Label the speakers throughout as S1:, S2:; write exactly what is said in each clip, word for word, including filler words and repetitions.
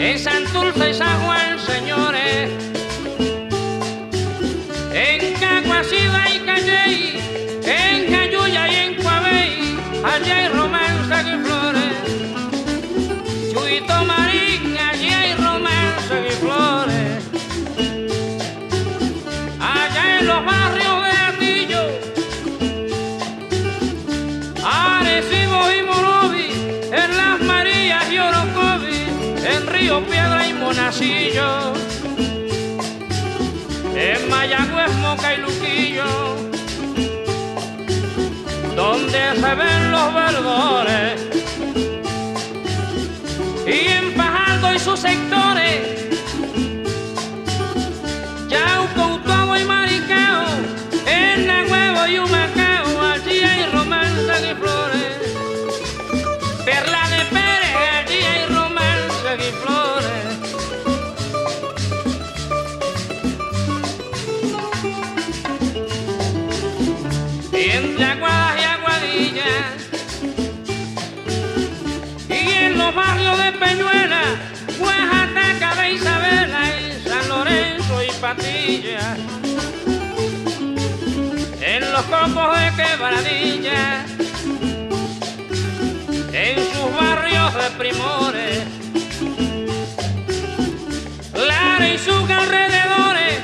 S1: en Santurce y San Juan, señores, en Caguasiba y Calley, en Cayuya y en Coabey, allá hay romance y flores. Chuito Marín, allí hay romance y flores. Allá en los barrios de Atillo, Arecibo y Morovi, en Las Marías y Orocovi, en Río Piedra y Monacillo, en Mayagüez, Moca y Luquillo, donde se ven los verdores, y en Fajardo y sus sectores, Yauco, Utuado y Maricao, en Nagüevo y Humacao, allí hay romance y flores. Perla de Pérez, allí hay romance y flores. Y entre Aguadas y Aguadillas, y en los barrios de Peñuela, Oaxaca de Isabela y San Lorenzo y Patilla, en los copos de Quebradilla, en sus barrios de Primores, Lara y sus alrededores,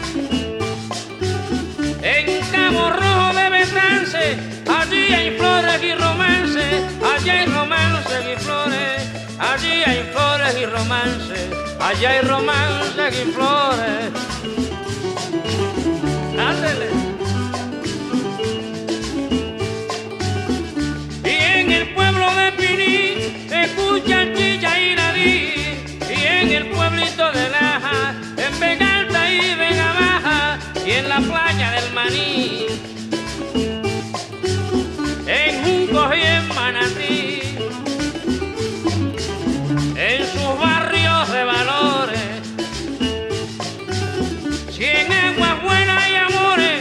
S1: en Cabo Rojo de Betance, allí hay flores y romance, allí hay romance y flores, allí hay flores y romance, allí hay romance y flores. Ándele. Y en el pueblo de Piní se escucha chilla y ladí, y en el pueblito de Laja, en Vega Alta y Vega Baja, y en la playa del Maní, en Juncos y en Manatí, en sus barrios de valores, si en Aguas Buenas y Amores,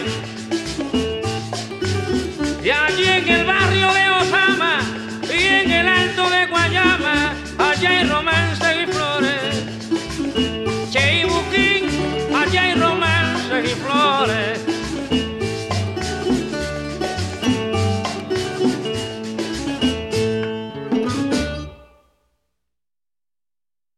S1: y allí en el barrio de Osama, y en el Alto de Guayama, allá hay romance y flores. Cheibuquín, allá hay romance y flores.